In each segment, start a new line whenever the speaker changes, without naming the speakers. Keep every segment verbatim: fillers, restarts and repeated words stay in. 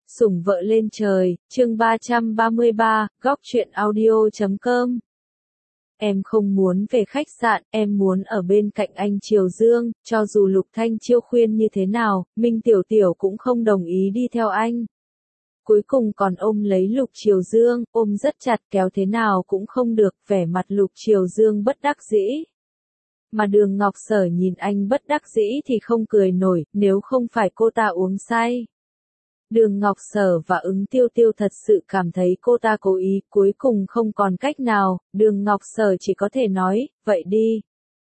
Sủng vợ lên trời, chương ba trăm ba mươi ba, góc truyện audio chấm com. Em không muốn về khách sạn, em muốn ở bên cạnh anh Triều Dương, cho dù Lục Thanh Chiêu khuyên như thế nào, Minh Tiểu Tiểu cũng không đồng ý đi theo anh. Cuối cùng còn ôm lấy Lục Triều Dương, ôm rất chặt kéo thế nào cũng không được, vẻ mặt Lục Triều Dương bất đắc dĩ. Mà Đường Ngọc Sở nhìn anh bất đắc dĩ thì không cười nổi, nếu không phải cô ta uống say. Đường Ngọc Sở và Ứng Tiêu Tiêu thật sự cảm thấy cô ta cố ý, cuối cùng không còn cách nào, Đường Ngọc Sở chỉ có thể nói, vậy đi.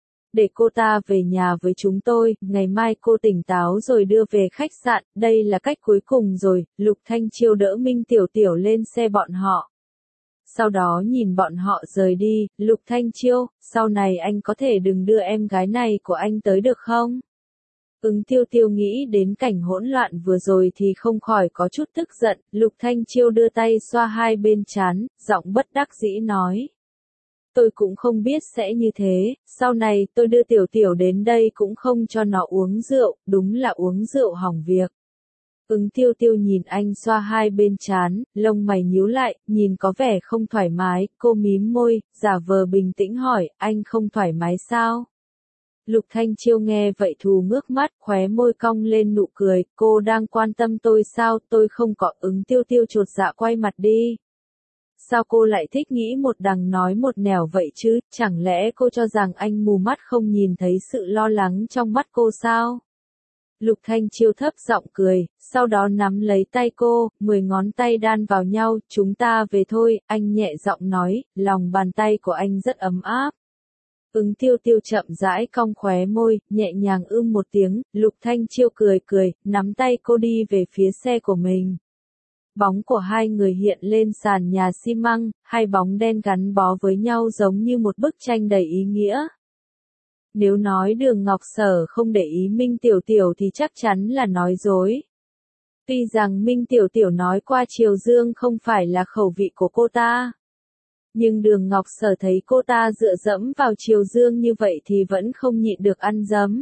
Để cô ta về nhà với chúng tôi, ngày mai cô tỉnh táo rồi đưa về khách sạn, đây là cách cuối cùng rồi, Lục Thanh Chiêu đỡ Minh Tiểu Tiểu lên xe bọn họ. Sau đó nhìn bọn họ rời đi, Lục Thanh Chiêu, sau này anh có thể đừng đưa em gái này của anh tới được không? Ứng Tiêu Tiêu nghĩ đến cảnh hỗn loạn vừa rồi thì không khỏi có chút tức giận, Lục Thanh Chiêu đưa tay xoa hai bên trán, giọng bất đắc dĩ nói. Tôi cũng không biết sẽ như thế, sau này tôi đưa Tiểu Tiểu đến đây cũng không cho nó uống rượu, đúng là uống rượu hỏng việc. Ứng Tiêu Tiêu nhìn anh xoa hai bên trán, lông mày nhíu lại, nhìn có vẻ không thoải mái, cô mím môi, giả vờ bình tĩnh hỏi, anh không thoải mái sao? Lục Thanh Chiêu nghe vậy thù ngước mắt, khóe môi cong lên nụ cười, cô đang quan tâm tôi sao, tôi không có. Ứng Tiêu Tiêu chột dạ quay mặt đi. Sao cô lại thích nghĩ một đằng nói một nẻo vậy chứ, chẳng lẽ cô cho rằng anh mù mắt không nhìn thấy sự lo lắng trong mắt cô sao? Lục Thanh Chiêu thấp giọng cười, sau đó nắm lấy tay cô, mười ngón tay đan vào nhau, chúng ta về thôi, anh nhẹ giọng nói, lòng bàn tay của anh rất ấm áp. Ứng Tiêu Tiêu chậm rãi cong khóe môi, nhẹ nhàng ưm một tiếng, Lục Thanh Chiêu cười cười, nắm tay cô đi về phía xe của mình. Bóng của hai người hiện lên sàn nhà xi măng, hai bóng đen gắn bó với nhau giống như một bức tranh đầy ý nghĩa. Nếu nói Đường Ngọc Sở không để ý Minh Tiểu Tiểu thì chắc chắn là nói dối. Tuy rằng Minh Tiểu Tiểu nói qua Triều Dương không phải là khẩu vị của cô ta. Nhưng Đường Ngọc Sở thấy cô ta dựa dẫm vào Triều Dương như vậy thì vẫn không nhịn được ăn dấm.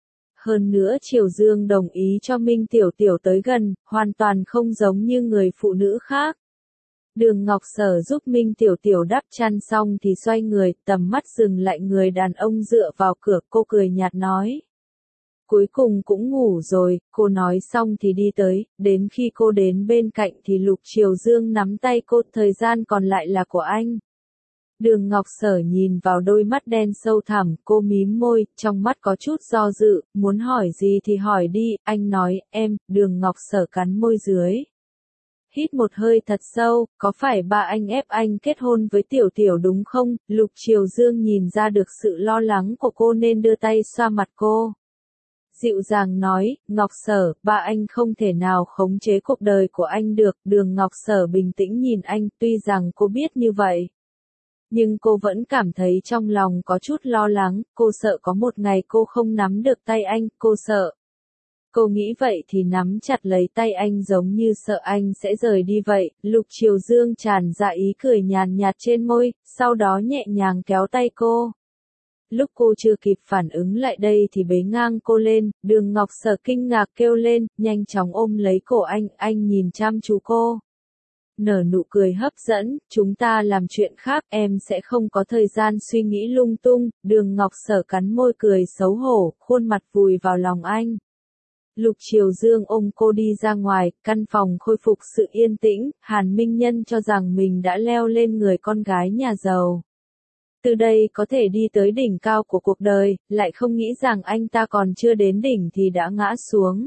Hơn nữa Triều Dương đồng ý cho Minh Tiểu Tiểu tới gần, hoàn toàn không giống như người phụ nữ khác. Đường Ngọc Sở giúp Minh Tiểu Tiểu đắp chăn xong thì xoay người, tầm mắt dừng lại người đàn ông dựa vào cửa, cô cười nhạt nói. Cuối cùng cũng ngủ rồi, cô nói xong thì đi tới, đến khi cô đến bên cạnh thì Lục Triều Dương nắm tay cô, thời gian còn lại là của anh. Đường Ngọc Sở nhìn vào đôi mắt đen sâu thẳm, cô mím môi, trong mắt có chút do dự, muốn hỏi gì thì hỏi đi, anh nói, em, Đường Ngọc Sở cắn môi dưới. Hít một hơi thật sâu, có phải ba anh ép anh kết hôn với Tiểu Tiểu đúng không? Lục Triều Dương nhìn ra được sự lo lắng của cô nên đưa tay xoa mặt cô. Dịu dàng nói, Ngọc Sở, ba anh không thể nào khống chế cuộc đời của anh được. Đường Ngọc Sở bình tĩnh nhìn anh, tuy rằng cô biết như vậy. Nhưng cô vẫn cảm thấy trong lòng có chút lo lắng, cô sợ có một ngày cô không nắm được tay anh, cô sợ. Cô nghĩ vậy thì nắm chặt lấy tay anh giống như sợ anh sẽ rời đi vậy, Lục Triều Dương tràn ra ý cười nhàn nhạt trên môi, sau đó nhẹ nhàng kéo tay cô. Lúc cô chưa kịp phản ứng lại đây thì bế ngang cô lên, Đường Ngọc Sở kinh ngạc kêu lên, nhanh chóng ôm lấy cổ anh, anh nhìn chăm chú cô. Nở nụ cười hấp dẫn, chúng ta làm chuyện khác, em sẽ không có thời gian suy nghĩ lung tung, Đường Ngọc Sở cắn môi cười xấu hổ, khuôn mặt vùi vào lòng anh. Lục Triều Dương ôm cô đi ra ngoài, căn phòng khôi phục sự yên tĩnh, Hàn Minh Nhân cho rằng mình đã leo lên người con gái nhà giàu. Từ đây có thể đi tới đỉnh cao của cuộc đời, lại không nghĩ rằng anh ta còn chưa đến đỉnh thì đã ngã xuống.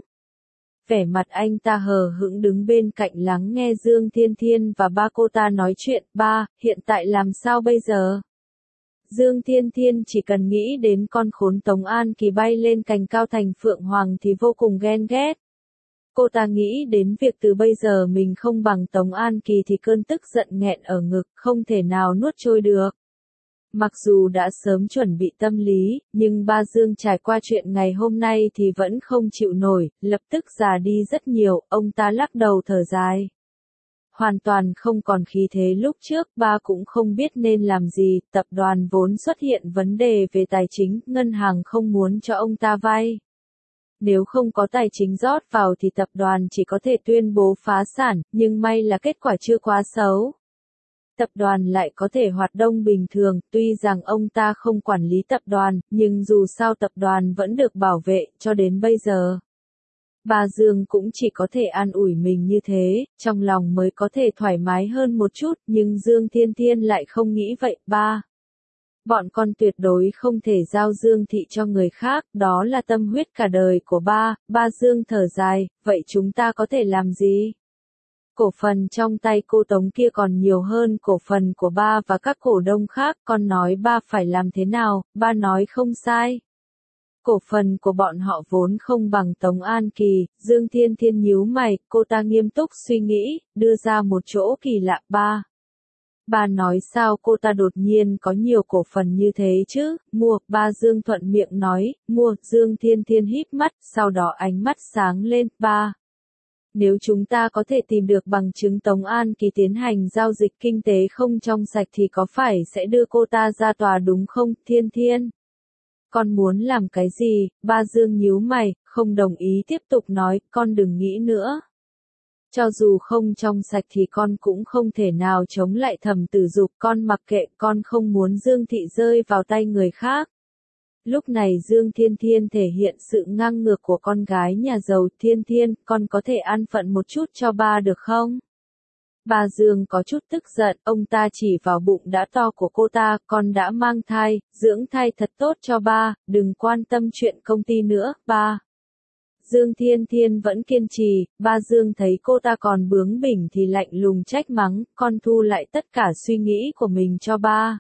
Vẻ mặt anh ta hờ hững đứng bên cạnh lắng nghe Dương Thiên Thiên và ba cô ta nói chuyện, ba, hiện tại làm sao bây giờ? Dương Thiên Thiên chỉ cần nghĩ đến con khốn Tống An Kỳ bay lên cành cao thành Phượng Hoàng thì vô cùng ghen ghét. Cô ta nghĩ đến việc từ bây giờ mình không bằng Tống An Kỳ thì cơn tức giận nghẹn ở ngực, không thể nào nuốt trôi được. Mặc dù đã sớm chuẩn bị tâm lý, nhưng ba Dương trải qua chuyện ngày hôm nay thì vẫn không chịu nổi, lập tức già đi rất nhiều, ông ta lắc đầu thở dài. Hoàn toàn không còn khí thế lúc trước, ba cũng không biết nên làm gì, tập đoàn vốn xuất hiện vấn đề về tài chính, ngân hàng không muốn cho ông ta vay. Nếu không có tài chính rót vào thì tập đoàn chỉ có thể tuyên bố phá sản, nhưng may là kết quả chưa quá xấu. Tập đoàn lại có thể hoạt động bình thường, tuy rằng ông ta không quản lý tập đoàn, nhưng dù sao tập đoàn vẫn được bảo vệ, cho đến bây giờ. Bà Dương cũng chỉ có thể an ủi mình như thế, trong lòng mới có thể thoải mái hơn một chút, nhưng Dương Thiên Thiên lại không nghĩ vậy, ba. Bọn con tuyệt đối không thể giao Dương Thị cho người khác, đó là tâm huyết cả đời của ba. Ba Dương thở dài, vậy chúng ta có thể làm gì? Cổ phần trong tay cô Tống kia còn nhiều hơn cổ phần của ba và các cổ đông khác, con nói ba phải làm thế nào, ba nói không sai. Cổ phần của bọn họ vốn không bằng Tống An Kỳ, Dương Thiên Thiên nhíu mày, cô ta nghiêm túc suy nghĩ, đưa ra một chỗ kỳ lạ. Ba. Ba nói sao cô ta đột nhiên có nhiều cổ phần như thế chứ, mua, ba Dương thuận miệng nói, mua, Dương Thiên Thiên híp mắt, sau đó ánh mắt sáng lên, ba. Nếu chúng ta có thể tìm được bằng chứng Tống An Kỳ tiến hành giao dịch kinh tế không trong sạch thì có phải sẽ đưa cô ta ra tòa đúng không, Thiên Thiên? Con muốn làm cái gì? Ba Dương nhíu mày, không đồng ý tiếp tục nói, con đừng nghĩ nữa. Cho dù không trong sạch thì con cũng không thể nào chống lại Thẩm Tử Dục, con mặc kệ, con không muốn Dương Thị rơi vào tay người khác. Lúc này Dương Thiên Thiên thể hiện sự ngang ngược của con gái nhà giàu. Thiên Thiên, con có thể an phận một chút cho ba được không? Ba Dương có chút tức giận, ông ta chỉ vào bụng đã to của cô ta, con đã mang thai, dưỡng thai thật tốt cho ba, đừng quan tâm chuyện công ty nữa, ba. Dương Thiên Thiên vẫn kiên trì, ba Dương thấy cô ta còn bướng bỉnh thì lạnh lùng trách mắng, con thu lại tất cả suy nghĩ của mình cho ba.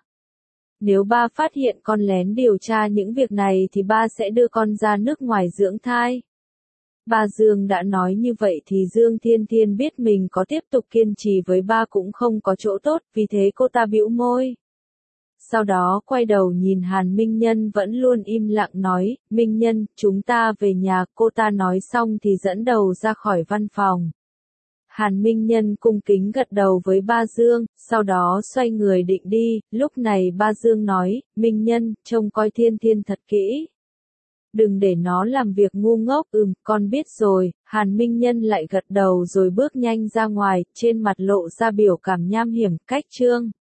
Nếu ba phát hiện con lén điều tra những việc này thì ba sẽ đưa con ra nước ngoài dưỡng thai. Ba Dương đã nói như vậy thì Dương Thiên Thiên biết mình có tiếp tục kiên trì với ba cũng không có chỗ tốt, vì thế cô ta bĩu môi. Sau đó quay đầu nhìn Hàn Minh Nhân vẫn luôn im lặng nói, Minh Nhân, chúng ta về nhà, cô ta nói xong thì dẫn đầu ra khỏi văn phòng. Hàn Minh Nhân cung kính gật đầu với ba Dương, sau đó xoay người định đi, lúc này ba Dương nói, Minh Nhân, trông coi Thiên Thiên thật kỹ. Đừng để nó làm việc ngu ngốc, ừm, con biết rồi, Hàn Minh Nhân lại gật đầu rồi bước nhanh ra ngoài, trên mặt lộ ra biểu cảm nham hiểm, cách chương.